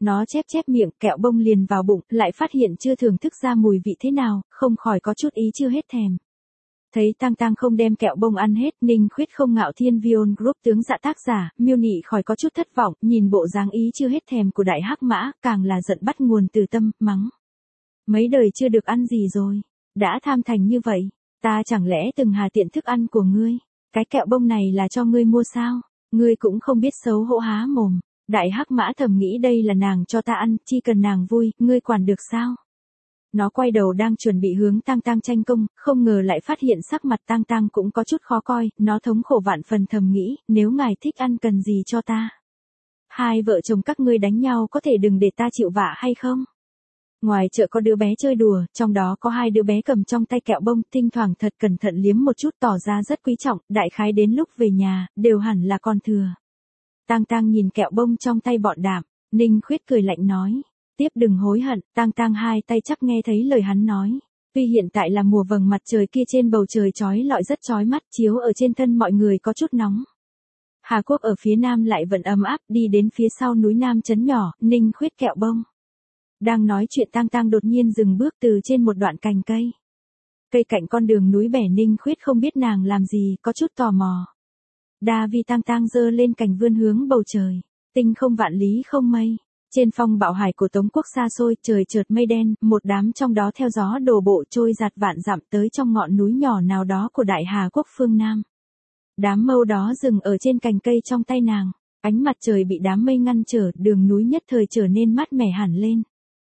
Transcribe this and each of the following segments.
Nó chép chép miệng, kẹo bông liền vào bụng, lại phát hiện chưa thưởng thức ra mùi vị thế nào, không khỏi có chút ý chưa hết thèm. Thấy Tang Tang không đem kẹo bông ăn hết, Ninh Khuyết không ngạo thiên Vion Group tướng dạ tác giả, miêu nị khỏi có chút thất vọng, nhìn bộ dáng ý chưa hết thèm của đại hắc mã, càng là giận bắt nguồn từ tâm, mắng. Mấy đời chưa được ăn gì rồi, đã tham thành như vậy, ta chẳng lẽ từng hà tiện thức ăn của ngươi, cái kẹo bông này là cho ngươi mua sao, ngươi cũng không biết xấu hổ há mồm. Đại hắc mã thầm nghĩ đây là nàng cho ta ăn, chỉ cần nàng vui, ngươi quản được sao? Nó quay đầu đang chuẩn bị hướng Tang Tang tranh công, không ngờ lại phát hiện sắc mặt Tang Tang cũng có chút khó coi, nó thống khổ vạn phần thầm nghĩ, nếu ngài thích ăn cần gì cho ta? Hai vợ chồng các ngươi đánh nhau có thể đừng để ta chịu vạ hay không? Ngoài chợ có đứa bé chơi đùa, trong đó có hai đứa bé cầm trong tay kẹo bông, thỉnh thoảng thật cẩn thận liếm một chút tỏ ra rất quý trọng, đại khái đến lúc về nhà, đều hẳn là còn thừa. Tang Tang nhìn kẹo bông trong tay bọn đạm, Ninh Khuyết cười lạnh nói, tiếp đừng hối hận, Tang Tang hai tay chắp nghe thấy lời hắn nói. Tuy hiện tại là mùa vầng mặt trời kia trên bầu trời chói lọi rất chói mắt chiếu ở trên thân mọi người có chút nóng. Hà Quốc ở phía nam lại vẫn ấm áp đi đến phía sau núi Nam trấn nhỏ, Ninh Khuyết kẹo bông. Đang nói chuyện Tang Tang đột nhiên dừng bước từ trên một đoạn cành cây. Cây cạnh con đường núi bẻ Ninh Khuyết không biết nàng làm gì, có chút tò mò. Đa vi Tang Tang giơ lên cành vươn hướng bầu trời, tinh không vạn lý không mây. Trên phong bạo hải của Tống quốc xa xôi, trời chợt mây đen, một đám trong đó theo gió đổ bộ trôi giạt vạn dặm tới trong ngọn núi nhỏ nào đó của Đại Hà quốc phương Nam. Đám mâu đó dừng ở trên cành cây trong tay nàng, ánh mặt trời bị đám mây ngăn trở, đường núi nhất thời trở nên mát mẻ hẳn lên.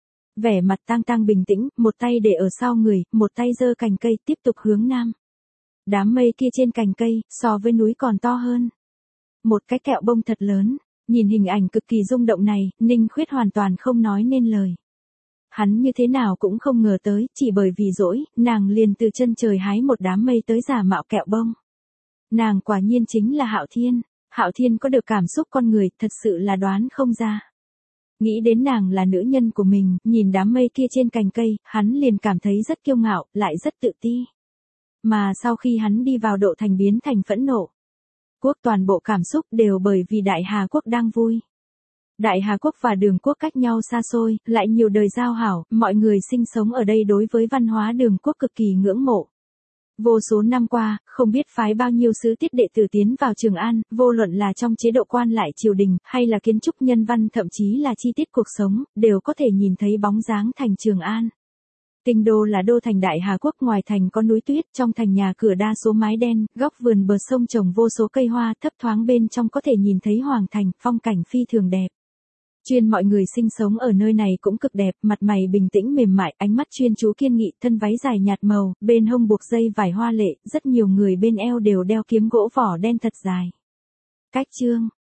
Vẻ mặt Tang Tang bình tĩnh, một tay để ở sau người, một tay giơ cành cây tiếp tục hướng nam. Đám mây kia trên cành cây, so với núi còn to hơn. Một cái kẹo bông thật lớn, nhìn hình ảnh cực kỳ rung động này, Ninh Khuyết hoàn toàn không nói nên lời. Hắn như thế nào cũng không ngờ tới, chỉ bởi vì dỗi, nàng liền từ chân trời hái một đám mây tới giả mạo kẹo bông. Nàng quả nhiên chính là Hạo Thiên, Hạo Thiên có được cảm xúc con người, thật sự là đoán không ra. Nghĩ đến nàng là nữ nhân của mình, nhìn đám mây kia trên cành cây, hắn liền cảm thấy rất kiêu ngạo, lại rất tự ti. Mà sau khi hắn đi vào độ thành biến thành phẫn nộ. Quốc toàn bộ cảm xúc đều bởi vì Đại Hà quốc đang vui. Đại Hà quốc và Đường quốc cách nhau xa xôi, lại nhiều đời giao hảo, mọi người sinh sống ở đây đối với văn hóa Đường quốc cực kỳ ngưỡng mộ. Vô số năm qua, không biết phái bao nhiêu sứ tiết đệ tử tiến vào Trường An, vô luận là trong chế độ quan lại triều đình, hay là kiến trúc nhân văn thậm chí là chi tiết cuộc sống, đều có thể nhìn thấy bóng dáng thành Trường An. Kinh đô là đô thành Đại Hà quốc, ngoài thành có núi tuyết, trong thành nhà cửa đa số mái đen, góc vườn bờ sông trồng vô số cây hoa, thấp thoáng bên trong có thể nhìn thấy hoàng thành, phong cảnh phi thường đẹp. Chuyên mọi người sinh sống ở nơi này cũng cực đẹp, mặt mày bình tĩnh mềm mại, ánh mắt chuyên chú kiên nghị, thân váy dài nhạt màu, bên hông buộc dây vải hoa lệ, rất nhiều người bên eo đều đeo kiếm gỗ vỏ đen thật dài. Cách chương